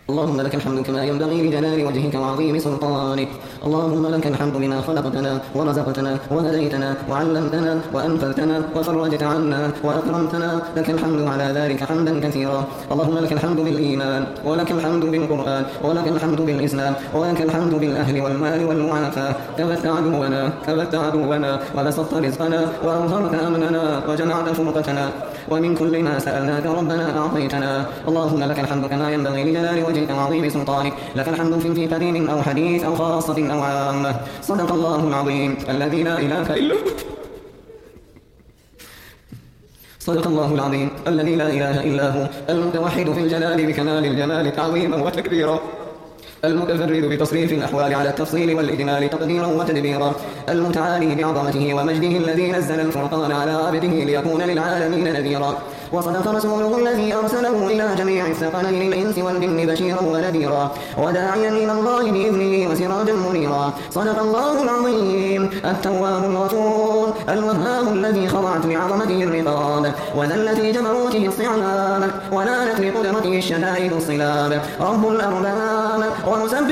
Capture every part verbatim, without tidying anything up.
اللهم لك الحمد كما ينبغي لجلال وجهك وعظيم سلطانك. اللهم لك الحمد بما خلقتنا ورزقتنا وهديتنا وعلمتنا وأنفذتنا وفرجت عنا وأكرمتنا، لك الحمد على ذلك حمدا كثيرا. اللهم لك الحمد بالإيمان، ولك الحمد بالقرآن، ولك الحمد بالإسلام، ولك الحمد بالأهل والمال والمعافاة. كبت عدونا كبت عدونا وبسطت رزقنا وأظهرت أمننا وجمعت فرقتنا، ومن كل ما سألناك ربنا أعطيتنا. اللهم لك الحمد كما ينبغي لجلال وجهك وعظيم سلطانك. لك الحمد في في قديم أو حديث أو خاصة أو عامة. صدق الله العظيم الذي لا إله إلا هو. صدق الله العظيم الذي لا إله إلا هو، المتوحد في الجلال بكمال الجمال تعظيما وتكبيرا، المتفرد بتصريف الأحوال على التفصيل والإجمال تقديرا وتدبيرا، المتعالي بعظمته ومجده الذي نزل الفرقان على عبده ليكون للعالمين نذيرا. وصدق رسوله الذي أرسله إلى جميع الثقلين الإنس والجن بشيرا ونذيرا، وداعيا إلى الله بإذنه وسراجا منيرا. صدق الله العظيم التواب الغفور الوهاب الذي خضعت لعظمته الرقاب وذلت لجبروته الصعاب ونالت لقدرته الشدائد الصلاب. رب الأرباب ومسبب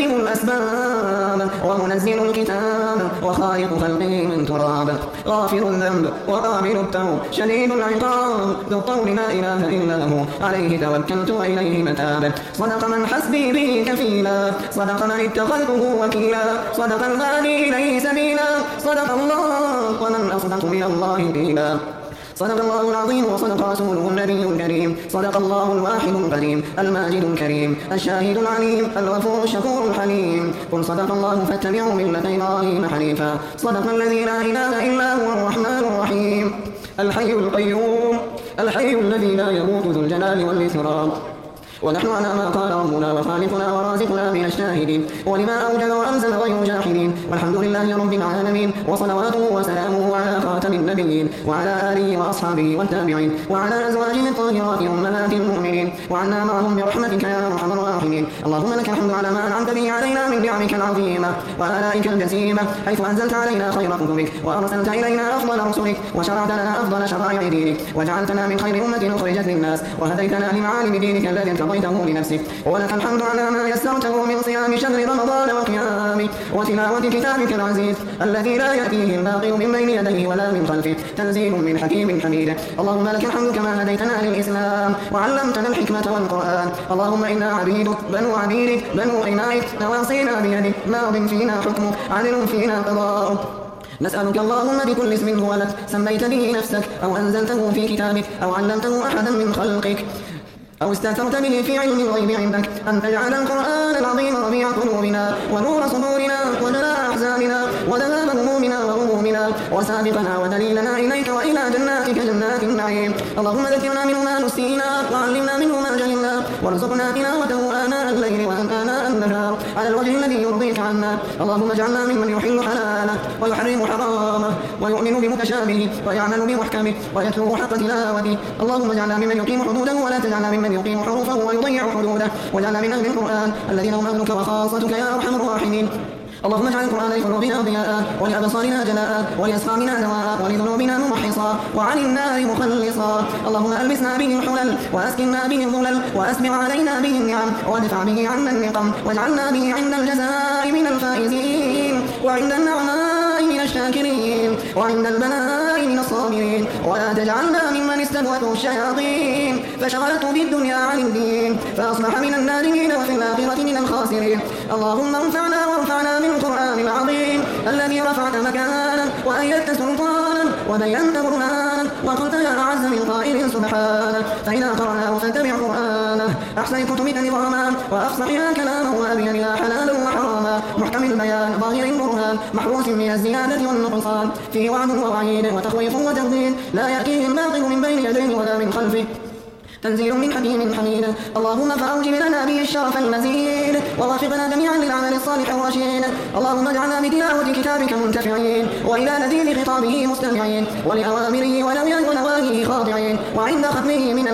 الأسباب ومنزل الكتاب وخالق خلقه من تراب، غافر الذنب وقابل التوب شديد العقاب ذو الطول لا إله إلا هو، عليه توكلت وإليه متاب. صدق من حسبي به كفيلا، صدق من اتخذته وكيلا، صدق الهادي إليه سبيلا، صدق الله ومن أصدق من الله قيلا. صدق الله العظيم وصدق رسوله النبي الكريم. صدق الله الواحد القديم الماجد الكريم الشاهد العليم الغفور الشكور الحليم. قل صدق الله فاتبعوا ملة إبراهيم حنيفا. صدق الذي لا إله إلا هو الرحمن الرحيم الحي القيوم الحي الذي لا يموت ذو الجلال والإكرام. ونحن على ما قال ربنا وخالقنا ورازقنا من الشاهدين، ولما أوجد وأنزل غير جاحدين. والحمد لله رب العالمين، وصلواته وسلامه على خاتم النبيين وعلى آله وأصحابه والتابعين وعلى أزواجه الطاهرات أمهات المؤمنين، وعنا معهم برحمتك يا أرحم الراحمين. اللهم لك الحمد على ما أنعمت به علينا من نعمك العظيمة وآلائك الجسيمة، حيث أنزلت علينا خير كتبك وأرسلت إلينا أفضل رسلك وشرعت لنا أفضل شرائع دينك، وجعلتنا من خير أمة أخرجت للناس، وهديتنا لمعالم دينك الذي ارتضيته لنفسك. ولك الحمد على ما يسرته من صيام شهر رمضان وقيامه وتلاوة كتابك العزيز الذي لا يأتيه الباطل من بين يديه ولا من خلفه، تنزيل من حكيم حميد. اللهم لك الحمد كما هديتنا للإسلام وعلمتنا الحكمة والقرآن. اللهم إنا عبيدك بنو عبيدك بنو إمائك نواصينا بيدك ماض فينا حكمك عدل فينا قضاؤك. نسألك اللهم بكل اسم هو لك سميت به نفسك أو أنزلته في كتابك أو علمته أحدا من خلقك أو استأثرت به في علم الغيب عندك، أن تجعل القرآن العظيم ربيع قلوبنا ونور صدورنا وجلاء أحزاننا وذهاب همومنا وغمومنا وسابقنا ودليلنا إليك وإلى جناتك جنات النعيم. اللهم ذكرنا منه ما نسينا وعلمنا منه ما جهلنا، وارزقنا تلاوته آناء الليل وآناء النهار على الوجه الذي يرضيك عنا. اللهم اجعلنا ممن يحل حلاله ويحرم حرامه ويؤمن بمتشابهه ويعمل بمحكمه ويتلو حق تلاوته. اللهم اجعلنا ممن يقيم حدوده ولا تجعلنا ممن من يقيم حروفه ويضيع حدوده، واجعلنا من أهل القرآن الذين هم أهلك وخاصتك يا أرحم الراحمين. اللهم اجعل القرآن لقلوبنا ضياء ولأبصارنا جلاء ولأسقامنا دواء ولذنوبنا ممحصا وعن النار مخلصا. اللهم ألبسنا به الحلل وأسكننا به الظلل وأسبغ علينا به النعم وادفع به عنا النقم، واجعلنا به عند الجزاء من الفائزين وعند النعماء من الشاكرين وعند البلاء من الصابرين، ولا تجعلنا ممن استبوته الشياطين فشغلته بالدنيا عن الدين فأصبح من النادمين وفي الآخرة من الخاسرين. اللهم انفعنا وارفعنا من القرآن العظيم الذي رفعت مكانا وأيدت سلطانا وبينت برهانا وقلت يا أعز من قائل سبحانه. فإذا قرأناه فاتبع قرآنه أحسن كتبك نظاما وأفصحها كلاما وأبينها حلالا وحراما، محكم البيان ظاهر البرهان محروس من الزيادة والنقصان، فيه وعد ووعيد وتخويف وتهديد لا يأتيه الباطل من بين يديه ولا من خلفه، تنزيل من حكيم حميد. اللهم فأوجب لنا به الشرف المزيد ووافقنا جميعا للعمل الصالح الرشيد. اللهم اجعلنا بتلاوة كتابك منتفعين وإلى لذيذ خطابه مستمعين ولأوامره ونواهيه خاضعين، وعند ختمه من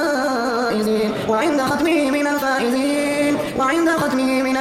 الفائزين وعند ختمه من الفائزين وعند ختمه من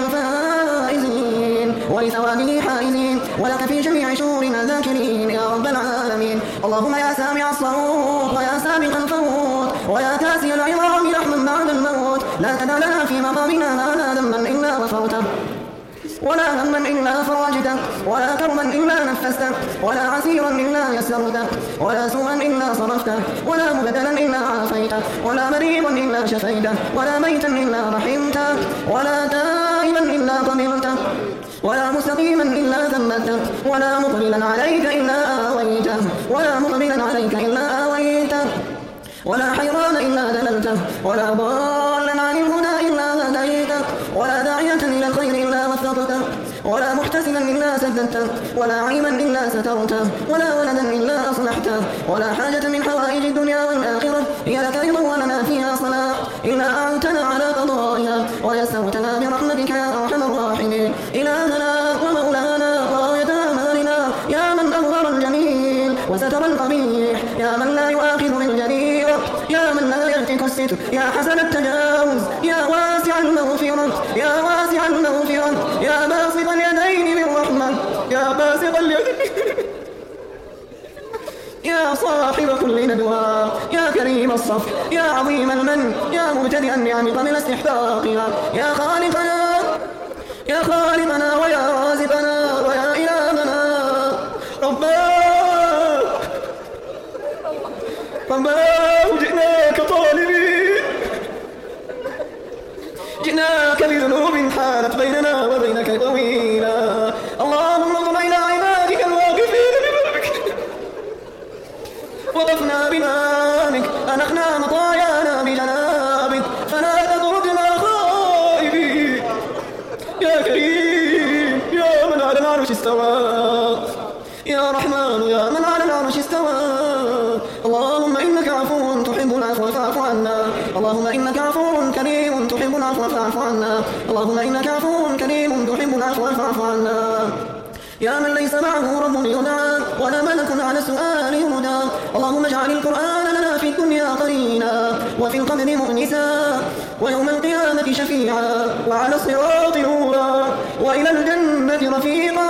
الفائزين ولثوابه حائزين، ولك في جميع شؤوننا ذاكرين يا رب العالمين. اللهم يا سامع الصوت ويا سابق الفوت ويا كاسي العظام رحما بعد الموت، لا تدع لنا في مقامنا هذا ذنبا إلا غفرته، ولا هما إلا فرجته، ولا كرما إلا نفسته، ولا عسيرا إلا يسرته، ولا سوءا إلا صرفته، ولا مبدلا إلا عافيته، ولا مريضا إلا شفيته، ولا ميتا إلا رحمته، ولا تائبا إلا قبلته، ولا مستقيما إلا ثبته، ولا مقبلا عليك إلا آويته، ولا مقبلا عليك إلا آويته، ولا حيران إلا دللته، ولا ضالا عن الهدى إلا هديته، ولا داعية إلى الخير إلا وفقته، ولا محتسبا إلا سددته، ولا عيبا إلا سترته، ولا ولدا إلا أصلحته، ولا حاجة من حوائج الدنيا والآخرة هي لك رضا ولنا فيها صلاح إلا أعنتنا على قضائها ويسرتنا برحمتك يا أرحم الراحمين. إلهنا ومولانا وغاية آمالنا يا من أظهر الجميل وستر القبيح، يا من لا يؤاخذ بالجريرة، يا من لا يهتك الستر، يا حسن التجاوز، يا واسع المغفرة، يا واسع المغفرة، يا باسط اليدين بالرحمة، يا باسط اليدين يا صاحب كل ندوى، يا كريم الصف، يا عظيم المن، يا مبتدئ النعم قبل استحقاقها، يا خالقنا يا خالقنا ويا رازقنا ويا إلهنا. ربنا رباه جئناك طالبين، جئناك بذنوب حالت بيننا وبينك طويلا. اللهم انظر إلى عبادك الواقفين ببابك، وقفنا ببابك، أنخنا مطايانا بجنابك، فلا تطردنا خائبين. يا كريم يا من على العرش استوى، يا رحمن يا من على العرش استوى. اللهم إنك عفو تحب العفو فاعف عنا، اللهم إنك عفو كريم تحب العفو فاعف عنا، اللهم إنك عفو كريم تحب العفو فاعف عنا. يا من ليس معه رب يدعى ولا ملك على السؤال يهدى، اللهم اجعل القرآن لنا في الدنيا قرينا وفي القبر مؤنسا ويوم القيامة شفيعا وعلى الصراط نورا وإلى الجنة رفيقا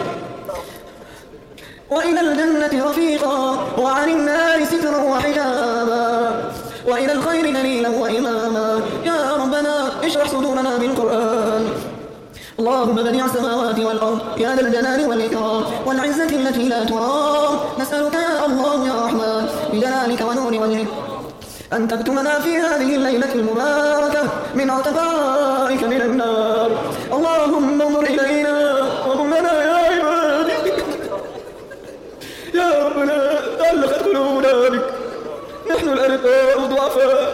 وإلى الجنة رفيقا وعن النار سترا وحجابا وإلى الخير دليلا وإماما. يا ربنا اشرح صدورنا بالقرآن. اللهم بديع السماوات والأرض يا ذا الجلال والإكرام والعزة التي لا ترام، نسألك يا الله يا رحمن بجلالك ونور وجهك أن تكتمنا في هذه الليلة المباركة من عتقائك من النار. اللهم انظر إلينا وقم لنا يا عبادي. يا ربنا تعلقت قلوبنا بك، نحن الأرقاء الضعفاء.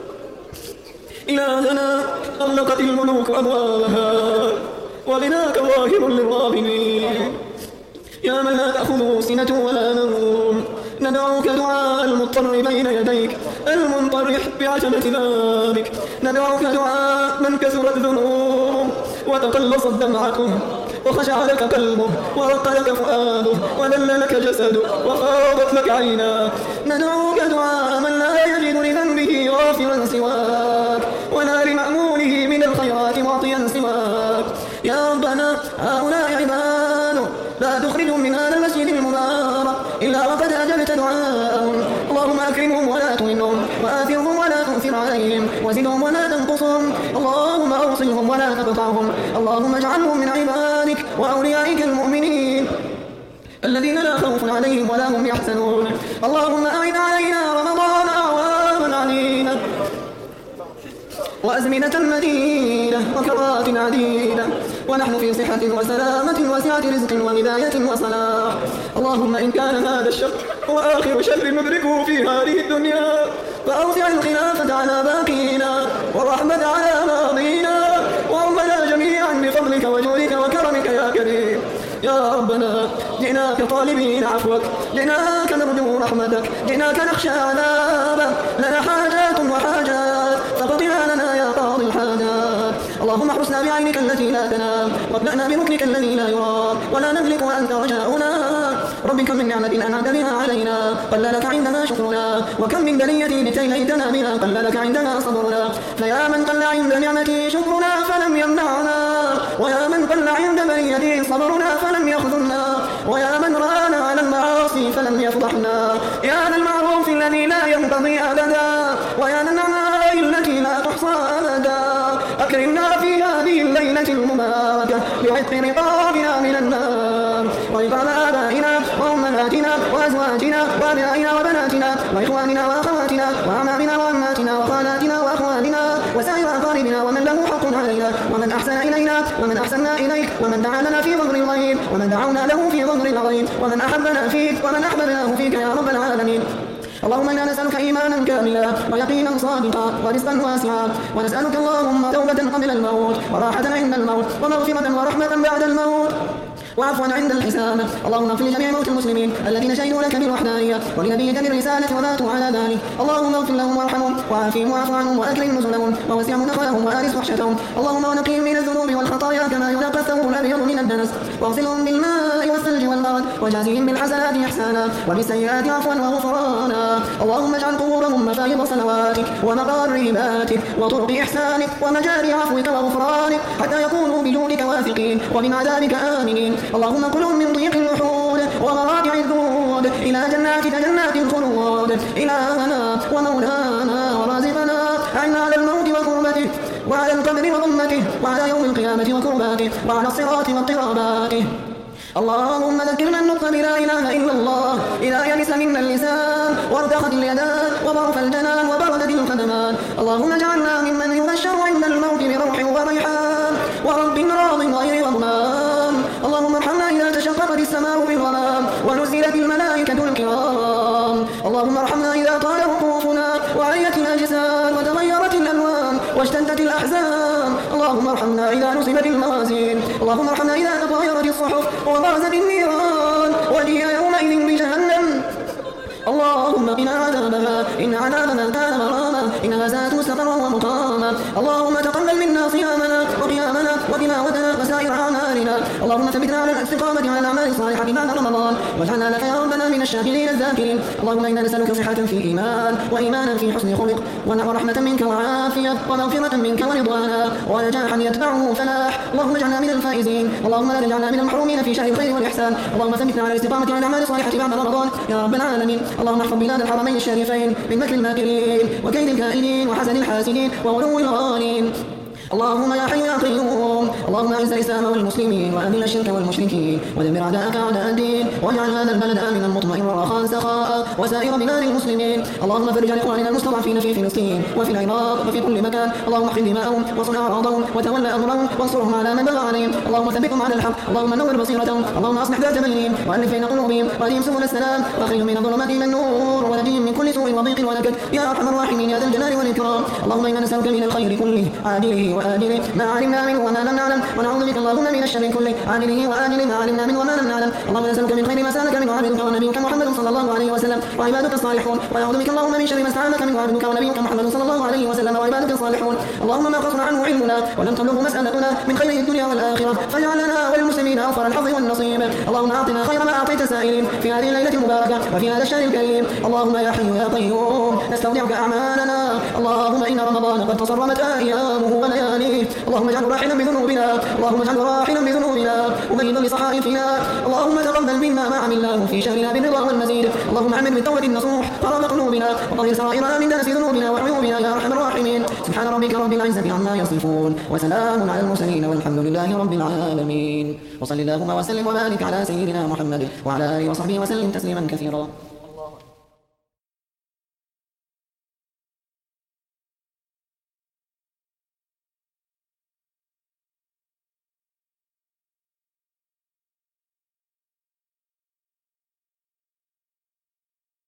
إلهنا غلقت الملوك أبوابها وغناك ظاهر للراغبين. يا من لا تأخذه سنة ولا نوم، ندعوك دعاء المضطر بين يديك المنطرح بعتبة بابك، ندعوك دعاء من كثرت ذنوبه وتقلصت دمعته وخشع لك قلبه ورق لك فؤاده وذل لك جسده وفاضت لك عيناه. ندعوك دعاء من لا يجد لذنبه غافرا سواك ولا لمأموله من الخيرات معطيا سواك. يا ربنا هؤلاء عباد لا تخرجهم من هذا المسجد المبارك إلا وقد أجبت دعاءهم. اللهم أكرمهم ولا تهنهم وآثرهم ولا تؤثر عليهم وزدهم ولا تنقصهم. اللهم أوصلهم ولا تقطعهم. اللهم اجعلهم من عبادك وأوليائك المؤمنين الذين لا خوف عليهم ولا هم يحزنون. اللهم أعد علينا رمضان أعواما علينا وأزمنة مديدة وكرات عديدة ونحن في صحة وسلامة وسعة رزق وهداية وصلاح. اللهم إن كان هذا الشر هو آخر شر ندركه في هذه الدنيا فأوسع الخلافة على باقينا والرحمة على ماضينا وأمنا جميعا بفضلك وجودك وكرمك يا كريم. يا ربنا جئناك طالبين عفوك، جئناك نرجو رحمتك، جئناك نخشى عذابك. لنا حاجات وحاجات فقضها لنا يا قاضي الحاجات. اللهم احرسنا بعينك التي لا تنام وابدأنا بركنك الذي لا يرام ولا نملك وأنت رجاؤنا. رب كم من نعمة أنعمت بها علينا قل لك عندها شكرنا، وكم من بلية ابتليتنا بها قل لك عندها صبرنا. فيا من قل عند نعمتي شكرنا فلم يمنعنا، ويا من قل عند بليته صبرنا فلم يخذلنا، ويا من رانا على المعاصي فلم يفضحنا. يا ذا المعروف الذي لا ينقضي أبدا، ويا ذا النعماء التي لا تحصى أبدا، الليلة المباركة بعتق رقابنا من النار، ورقاب آبائنا وأمهاتنا وأزواجنا وأبنائنا وبناتنا وإخواننا وأخواتنا وأعمامنا وأماتنا وخالاتنا وأخواننا وسائر أقاربنا ومن له حق علينا ومن أحسن إلينا ومن أحسنا إليك ومن دعا لنا في ظهر الغيب ومن دعونا له في ظهر الغيب ومن أحبنا فيك ومن أحببناه فيك يا رب العالمين. اللهم إنا نسألك إيمانا كاملا ويقينا صادقا ورزقا واسعا، ونسألك اللهم توبة قبل الموت وراحة عند الموت ومغفرة ورحمة بعد الموت وعفوا عند الحساب. اللهم اغفر لجميع موتى المسلمين الذين شهدوا لك بالوحدانية ولنبيك بالرسالة وماتوا على ذلك. اللهم اغفر لهم وارحمهم وعافهم واعف عنهم وأكرم نزلهم ووسع مدخلهم وآرس وحشتهم. اللهم ونقهم من الذنوب والخطايا كما ينقى الثوب الأبيض من الدنس، واغسلهم بالماء والثلج والبرد وجازهم بالحسنات إحسانا وبالسيئات عفوا وغفرانا. اللهم اجعل قبورهم مفايض صلواتك ومقار هباتك وطرق إحسانك ومجاري عفوك وغفرانك حتى يكونوا بجودك واثقين ومن عذابك آمنين. اللهم كلهم من ضيق اللحود ومراجع الذود إلى جناتك جنات الخلود. إلهنا ومولانا ورازقنا أعنا على الموت وكربته وعلى القبر وضمته وعلى يوم القيامة وكرباته وعلى الصراط واضطراباته. اللهم ذكرنا النطق بلا إله إلا الله إذا يئس منا اللسان وارتخت اليدان وضعف الجنان وبردت القدمان. اللهم اجعلنا ممن يبشر عند الموت بروح وريحان ورب راض غير غضبان. اللهم ارحمنا إذا تشققت السماء بالغمام ونزلت الملائكة الكرام. اللهم ارحمنا إذا طال وقوفنا وعيت الأجساد وتغيرت الألوان واشتدت الأحزان. اللهم ارحمنا إذا نصبت الموازين. اللهم ارحمنا إذا تطايرت الصحف وبرزت النيران وجيء يومئذ بجهنم. اللهم قنا عذابها إن عذابها كان غراما إنها ساءت مستقرا ومقاما. اللهم تقبل منا صيامنا وقيامنا وتلاوتنا وسائر أعمالنا. اللهم ثبتنا على الاستقامة على الأعمال الصالحة بعد رمضان واجعلنا لك يا ربنا من الشاكرين الذاكرين. اللهم إنا نسألك صحة في إيمان وإيمانا في حسن خلق ورحمة منك وعافية ومغفرة منك ورضوانا ونجاحا يتبعه فلاح. اللهم اجعلنا من الفائزين. اللهم لا تجعلنا من المحرومين في شهر الخير والإحسان. اللهم ثبتنا على الاستقامة على الأعمال الصالحة بعد رمضان يا رب العالمين. اللهم احفظ بلاد الحرمين الشريفين من مكر الماكرين وكيد الكائدين وحسد الحاسدين وغلو الغالين. اللهم يا حي يا قيوم اللهم اعز الاسلام والمسلمين واذل الشرك والمشركين ودمر اعداءك اعداء الدين واجعل هذا البلد امنا مطمئنا رخاء سخاء وسائر بلاد المسلمين. اللهم فرج عن اخواننا المستضعفين في فلسطين وفي العراق وفي كل مكان. اللهم احفظ دماءهم وصل اعراضهم وتولى امرهم وانصرهم على من بغى عليهم. اللهم ثبتهم على الحق. اللهم نور بصيرتهم. اللهم اصلح ذات بينهم والف بين قلوبهم واهدهم سبل السلام واخرجهم من الظلمات الى النور ونجيهم من كل سوء وضيق ونكد يا ارحم الراحمين يا ذا الجلال والاكرام. اللهم انا نسالك من الخير كله عاجله واجله ما علمنا منه وما لم نعلم ونعوذ بك اللهم من الشر كله عاجله واجله ما علمنا منه وما لم نعلم. اللهم نسالك من خير ما سالك منه عبدك ونبيك محمد صلى الله عليه وسلم وعبادك الصالحون ونعوذ بك اللهم من شر ما استعاذك منه عبدك ونبيك محمد صلى الله عليه وسلم وعبادك الصالحون. اللهم ما قصر عنه علمنا ولم تبلغ مسألتنا من خير الدنيا والآخرة فاجعل لنا وللمسلمين أوفر الحظ والنصيب. اللهم أعطنا خير ما أعطيت سائلين في هذه الليلة المباركة وفي هذا الشهر الكريم. اللهم يا حي يا قيوم نستودعك أعمالنا. اللهم إن رمضان قد تصرمت أيامه ولياليه. اللهم اجعله راحلا بذنوبنا. اللهم اجعله راحلا بذنوبنا وبيضا لصحائفنا. اللهم تقبل منا ما عملناه في شهرنا بالرضا والمزيد. اللهم عمل بالتوبة النصوح قرار قلوبنا وطهر سرائرنا من دنس ذنوبنا وعيوبنا يا أرحم الراحمين. سبحان ربك رب العزة عما يصفون وسلام على المرسلين والحمد لله رب العالمين. وصل اللهم وسلم وبارك على سيدنا محمد وعلى آله وصحبه وسلم تسليما كثيرا.